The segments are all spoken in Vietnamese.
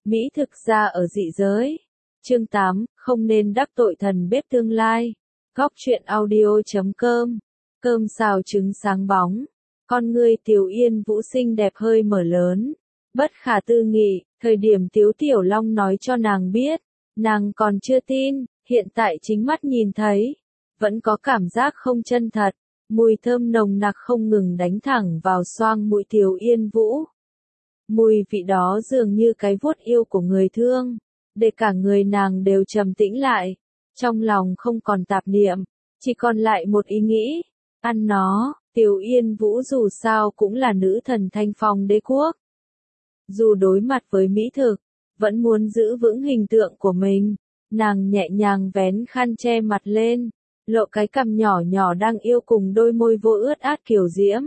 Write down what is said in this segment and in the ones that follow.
Mỹ thực ra ở dị giới. Chương 8, không nên đắc tội thần bếp tương lai. Góc truyện audio.com. Cơm xào trứng sáng bóng. Con ngươi Tiểu Yên Vũ xinh đẹp hơi mở lớn. Bất khả tư nghị, thời điểm Tiếu Tiểu Long nói cho nàng biết, nàng còn chưa tin, hiện tại chính mắt nhìn thấy. Vẫn có cảm giác không chân thật, mùi thơm nồng nặc không ngừng đánh thẳng vào xoang mũi Tiểu Yên Vũ. Mùi vị đó dường như cái vuốt yêu của người thương, để cả người nàng đều trầm tĩnh lại, trong lòng không còn tạp niệm, chỉ còn lại một ý nghĩ, ăn nó. Tiểu Yên Vũ dù sao cũng là nữ thần Thanh Phong đế quốc. Dù đối mặt với mỹ thực, vẫn muốn giữ vững hình tượng của mình, nàng nhẹ nhàng vén khăn che mặt lên, lộ cái cằm nhỏ nhỏ đang yêu cùng đôi môi vô ướt át kiều diễm.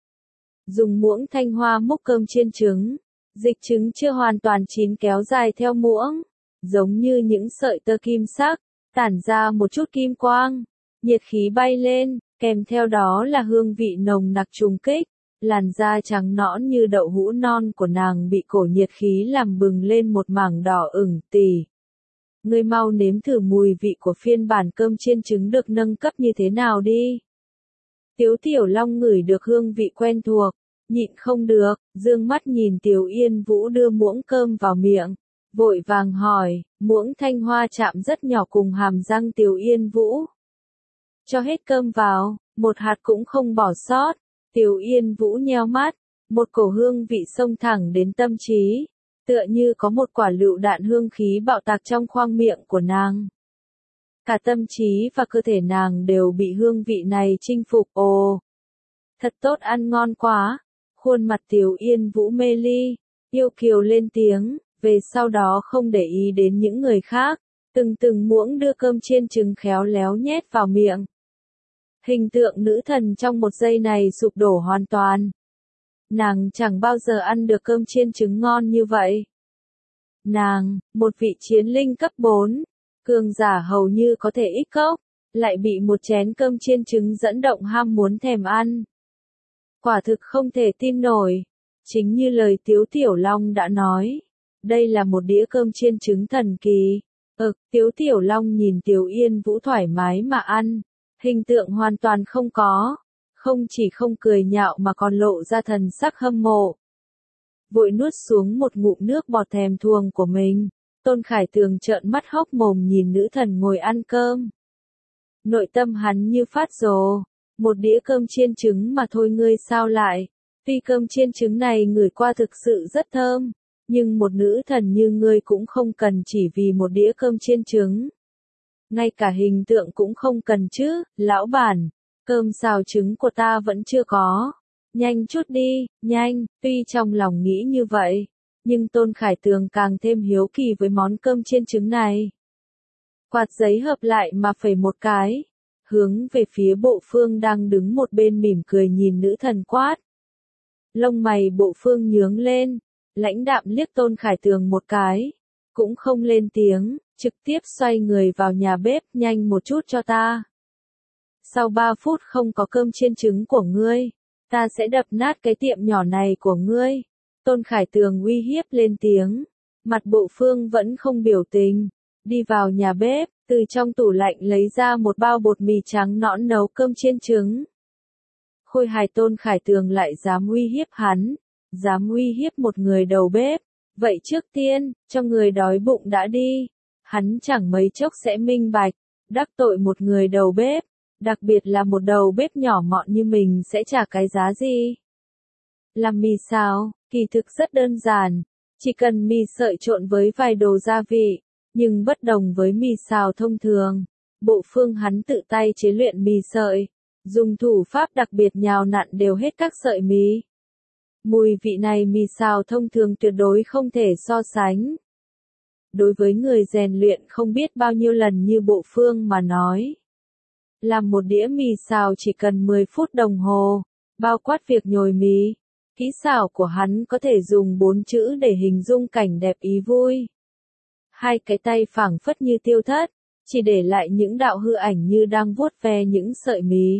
Dùng muỗng thanh hoa múc cơm chiên trứng, dịch trứng chưa hoàn toàn chín kéo dài theo muỗng, giống như những sợi tơ kim sắc, tản ra một chút kim quang, nhiệt khí bay lên, kèm theo đó là hương vị nồng nặc trùng kích, làn da trắng nõn như đậu hũ non của nàng bị cổ nhiệt khí làm bừng lên một mảng đỏ ửng tì. Ngươi mau nếm thử mùi vị của phiên bản cơm chiên trứng được nâng cấp như thế nào đi. Tiếu Tiểu Long ngửi được hương vị quen thuộc, nhịn không được, dương mắt nhìn Tiểu Yên Vũ đưa muỗng cơm vào miệng, vội vàng hỏi, muỗng thanh hoa chạm rất nhỏ cùng hàm răng Tiểu Yên Vũ. Cho hết cơm vào, một hạt cũng không bỏ sót. Tiểu Yên Vũ nheo mắt, một cổ hương vị xông thẳng đến tâm trí, tựa như có một quả lựu đạn hương khí bạo tạc trong khoang miệng của nàng. Cả tâm trí và cơ thể nàng đều bị hương vị này chinh phục. Ồ, thật tốt, ăn ngon quá. Khuôn mặt Tiểu Yên Vũ mê ly, yêu kiều lên tiếng, về sau đó không để ý đến những người khác, từng muỗng đưa cơm chiên trứng khéo léo nhét vào miệng. Hình tượng nữ thần trong một giây này sụp đổ hoàn toàn. Nàng chẳng bao giờ ăn được cơm chiên trứng ngon như vậy. Nàng, một vị chiến linh cấp 4, cường giả hầu như có thể ích cốc, lại bị một chén cơm chiên trứng dẫn động ham muốn thèm ăn. Quả thực không thể tin nổi. Chính như lời Tiếu Tiểu Long đã nói, đây là một đĩa cơm chiên trứng thần kỳ. Tiếu Tiểu Long nhìn Tiểu Yên Vũ thoải mái mà ăn. Hình tượng hoàn toàn không có, không chỉ không cười nhạo mà còn lộ ra thần sắc hâm mộ. Vội nuốt xuống một ngụm nước bọt thèm thuồng của mình, Tôn Khải Tường trợn mắt hốc mồm nhìn nữ thần ngồi ăn cơm. Nội tâm hắn như phát rồ, một đĩa cơm chiên trứng mà thôi ngươi sao lại, tuy cơm chiên trứng này ngửi qua thực sự rất thơm, nhưng một nữ thần như ngươi cũng không cần chỉ vì một đĩa cơm chiên trứng. Ngay cả hình tượng cũng không cần chứ, lão bản, cơm xào trứng của ta vẫn chưa có. Nhanh chút đi, nhanh, tuy trong lòng nghĩ như vậy, nhưng Tôn Khải Tường càng thêm hiếu kỳ với món cơm chiên trứng này. Quạt giấy hợp lại mà phẩy một cái, hướng về phía Bộ Phương đang đứng một bên mỉm cười nhìn nữ thần quát. Lông mày Bộ Phương nhướng lên, lãnh đạm liếc Tôn Khải Tường một cái, cũng không lên tiếng. Trực tiếp xoay người vào nhà bếp, nhanh một chút cho ta. Sau 3 phút không có cơm chiên trứng của ngươi, ta sẽ đập nát cái tiệm nhỏ này của ngươi. Tôn Khải Tường uy hiếp lên tiếng, mặt Bộ Phương vẫn không biểu tình, đi vào nhà bếp, từ trong tủ lạnh lấy ra một bao bột mì trắng nõn nấu cơm chiên trứng. Khôi hài Tôn Khải Tường lại dám uy hiếp hắn, dám uy hiếp một người đầu bếp, vậy trước tiên, cho người đói bụng đã đi. Hắn chẳng mấy chốc sẽ minh bạch, đắc tội một người đầu bếp, đặc biệt là một đầu bếp nhỏ mọn như mình sẽ trả cái giá gì. Làm mì xào, kỳ thực rất đơn giản, chỉ cần mì sợi trộn với vài đồ gia vị, nhưng bất đồng với mì xào thông thường. Bộ Phương hắn tự tay chế luyện mì sợi, dùng thủ pháp đặc biệt nhào nặn đều hết các sợi mì. Mùi vị này mì xào thông thường tuyệt đối không thể so sánh. Đối với người rèn luyện không biết bao nhiêu lần như Bộ Phương mà nói. Làm một đĩa mì xào chỉ cần 10 phút đồng hồ, bao quát việc nhồi mì. Kỹ xảo của hắn có thể dùng 4 chữ để hình dung cảnh đẹp ý vui. Hai cái tay phảng phất như tiêu thất, chỉ để lại những đạo hư ảnh như đang vuốt ve những sợi mì.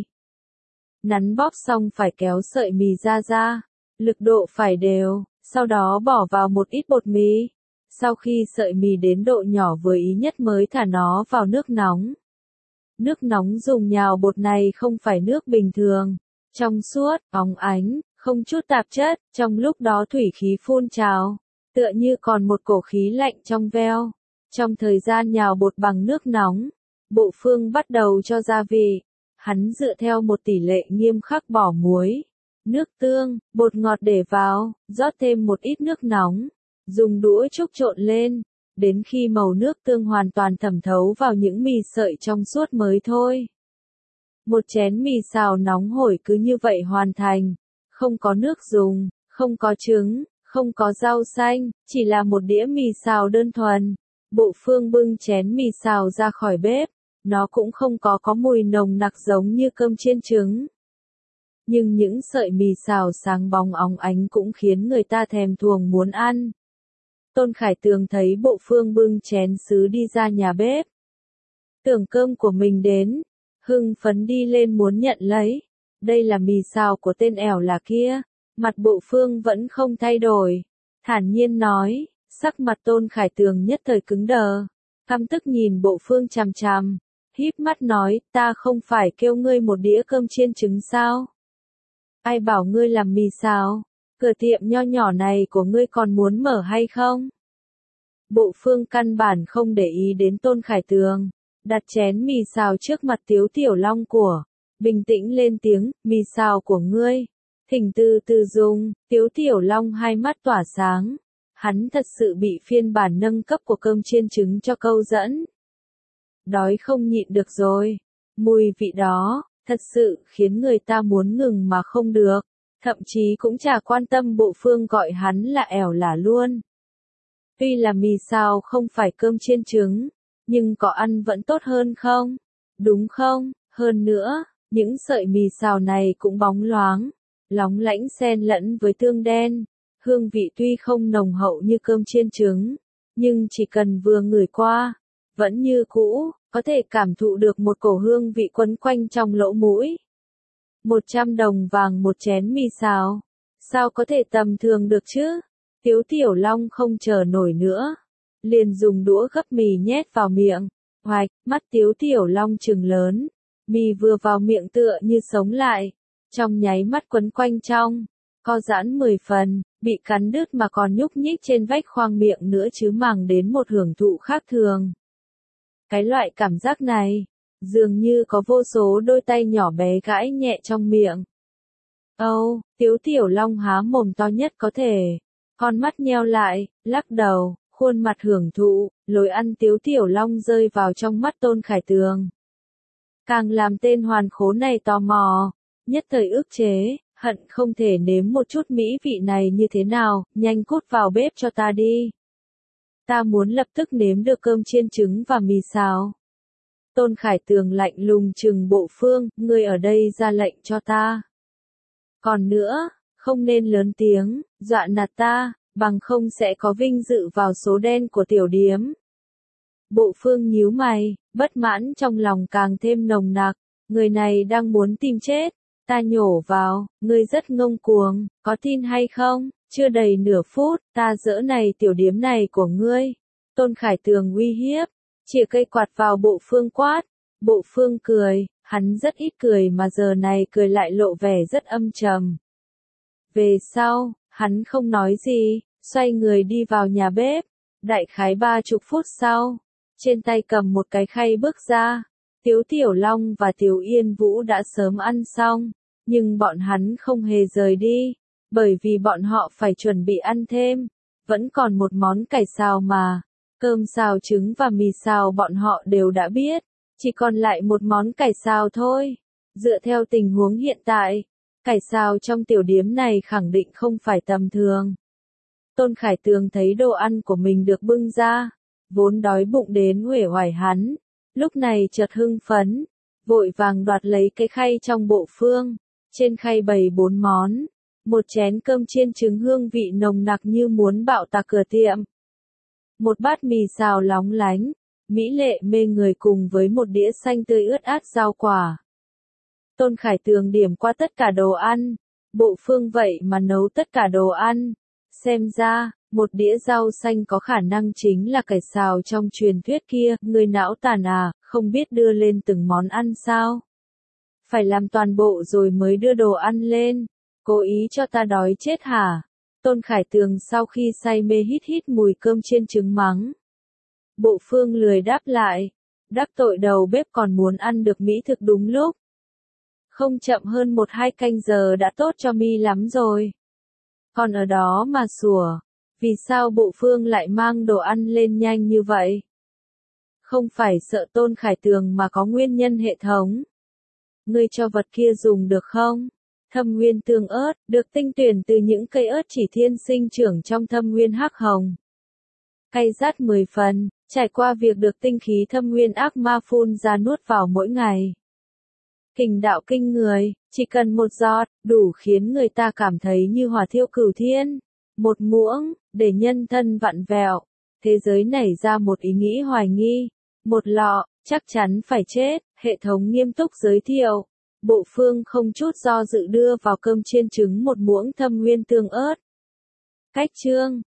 Nắn bóp xong phải kéo sợi mì ra, lực độ phải đều, sau đó bỏ vào một ít bột mì. Sau khi sợi mì đến độ nhỏ vừa ý nhất mới thả nó vào nước nóng. Nước nóng dùng nhào bột này không phải nước bình thường, trong suốt, óng ánh, không chút tạp chất, trong lúc đó thủy khí phun trào, tựa như còn một cổ khí lạnh trong veo. Trong thời gian nhào bột bằng nước nóng, Bộ Phương bắt đầu cho gia vị. Hắn dựa theo một tỷ lệ nghiêm khắc bỏ muối, nước tương, bột ngọt để vào, rót thêm một ít nước nóng, dùng đũa trúc trộn lên, đến khi màu nước tương hoàn toàn thẩm thấu vào những mì sợi trong suốt mới thôi. Một chén mì xào nóng hổi cứ như vậy hoàn thành, không có nước dùng, không có trứng, không có rau xanh, chỉ là một đĩa mì xào đơn thuần. Bộ Phương bưng chén mì xào ra khỏi bếp, nó cũng không có mùi nồng nặc giống như cơm chiên trứng. Nhưng những sợi mì xào sáng bóng óng ánh cũng khiến người ta thèm thuồng muốn ăn. Tôn Khải Tường thấy Bộ Phương bưng chén sứ đi ra nhà bếp. Tưởng cơm của mình đến, hưng phấn đi lên muốn nhận lấy. Đây là mì xào của tên ẻo là kia. Mặt Bộ Phương vẫn không thay đổi. Thản nhiên nói, sắc mặt Tôn Khải Tường nhất thời cứng đờ. Căm tức nhìn Bộ Phương chằm chằm, híp mắt nói, ta không phải kêu ngươi một đĩa cơm chiên trứng sao? Ai bảo ngươi làm mì xào? Cửa tiệm nho nhỏ này của ngươi còn muốn mở hay không? Bộ Phương căn bản không để ý đến Tôn Khải Tường, đặt chén mì xào trước mặt Tiếu Tiểu Long của, bình tĩnh lên tiếng, mì xào của ngươi, thỉnh từ từ dùng. Tiếu Tiểu Long hai mắt tỏa sáng, hắn thật sự bị phiên bản nâng cấp của cơm chiên trứng cho câu dẫn. Đói không nhịn được rồi, mùi vị đó, thật sự khiến người ta muốn ngừng mà không được, thậm chí cũng chả quan tâm Bộ Phương gọi hắn là ẻo là luôn. Tuy là mì xào không phải cơm chiên trứng, nhưng có ăn vẫn tốt hơn không? Đúng không? Hơn nữa, những sợi mì xào này cũng bóng loáng, lóng lánh xen lẫn với tương đen. Hương vị tuy không nồng hậu như cơm chiên trứng, nhưng chỉ cần vừa ngửi qua, vẫn như cũ, có thể cảm thụ được một cổ hương vị quấn quanh trong lỗ mũi. 100 đồng vàng một chén mì xào, sao có thể tầm thường được chứ? Tiếu Tiểu Long không chờ nổi nữa, liền dùng đũa gấp mì nhét vào miệng. Hoạch, mắt Tiếu Tiểu Long trừng lớn, mì vừa vào miệng tựa như sống lại, trong nháy mắt quấn quanh trong, co giãn 10 phần, bị cắn đứt mà còn nhúc nhích trên vách khoang miệng nữa chứ màng đến một hưởng thụ khác thường. Cái loại cảm giác này, dường như có vô số đôi tay nhỏ bé gãi nhẹ trong miệng. Âu, Tiếu Tiểu Long há mồm to nhất có thể, con mắt nheo lại, lắc đầu, khuôn mặt hưởng thụ, lối ăn Tiếu Tiểu Long rơi vào trong mắt Tôn Khải Tường. Càng làm tên hoàn khố này tò mò, nhất thời ức chế, hận không thể nếm một chút mỹ vị này như thế nào, nhanh cút vào bếp cho ta đi. Ta muốn lập tức nếm được cơm chiên trứng và mì xào. Tôn Khải Tường lạnh lùng trừng Bộ Phương, ngươi ở đây ra lệnh cho ta. Còn nữa, không nên lớn tiếng, dọa nạt ta, bằng không sẽ có vinh dự vào số đen của tiểu điếm. Bộ Phương nhíu mày, bất mãn trong lòng càng thêm nồng nặc, người này đang muốn tìm chết. Ta nhổ vào, ngươi rất ngông cuồng, có tin hay không? Chưa đầy nửa phút, ta dỡ này tiểu điếm này của ngươi. Tôn Khải Tường uy hiếp, chĩa cây quạt vào Bộ Phương quát. Bộ Phương cười, hắn rất ít cười mà giờ này cười lại lộ vẻ rất âm trầm. Về sau, hắn không nói gì, xoay người đi vào nhà bếp. Đại khái 30 phút sau, trên tay cầm một cái khay bước ra. Tiếu Tiểu Long và Tiếu Yên Vũ đã sớm ăn xong, nhưng bọn hắn không hề rời đi, bởi vì bọn họ phải chuẩn bị ăn thêm. Vẫn còn một món cải xào mà, cơm xào trứng và mì xào bọn họ đều đã biết, chỉ còn lại một món cải xào thôi. Dựa theo tình huống hiện tại, cải xào trong tiểu điếm này khẳng định không phải tầm thường. Tôn Khải Tường thấy đồ ăn của mình được bưng ra, vốn đói bụng đến uể oải hắn, lúc này chợt hưng phấn, vội vàng đoạt lấy cái khay trong Bộ Phương. Trên khay bày 4 món, một chén cơm chiên trứng hương vị nồng nặc như muốn bạo tạc cửa tiệm. Một bát mì xào lóng lánh, mỹ lệ mê người cùng với một đĩa xanh tươi ướt át rau quả. Tôn Khải Tường điểm qua tất cả đồ ăn, Bộ Phương vậy mà nấu tất cả đồ ăn. Xem ra, Một đĩa rau xanh có khả năng chính là cải xào trong truyền thuyết kia, người não tàn à, không biết đưa lên từng món ăn sao? Phải làm toàn bộ rồi mới đưa đồ ăn lên, cố ý cho ta đói chết hả? Tôn Khải Tường sau khi say mê hít hít mùi cơm chiên trứng mắng. Bộ Phương lười đáp lại, đắc tội đầu bếp còn muốn ăn được mỹ thực đúng lúc. Không chậm hơn 1-2 canh giờ đã tốt cho mi lắm rồi. Còn ở đó mà sủa, vì sao Bộ Phương lại mang đồ ăn lên nhanh như vậy? Không phải sợ Tôn Khải Tường mà có nguyên nhân hệ thống. Ngươi cho vật kia dùng được không? Thâm nguyên tương ớt, được tinh tuyển từ những cây ớt chỉ thiên sinh trưởng trong thâm nguyên hắc hồng. Cay rát 10 phần, trải qua việc được tinh khí thâm nguyên ác ma phun ra nuốt vào mỗi ngày. Kình đạo kinh người, chỉ cần một giọt, đủ khiến người ta cảm thấy như hỏa thiêu cửu thiên. Một muỗng, để nhân thân vặn vẹo. Thế giới nảy ra một ý nghĩ hoài nghi. Một lọ, chắc chắn phải chết, hệ thống nghiêm túc giới thiệu. Bộ Phương không chút do dự đưa vào cơm chiên trứng một muỗng thâm nguyên tương ớt. Cách chương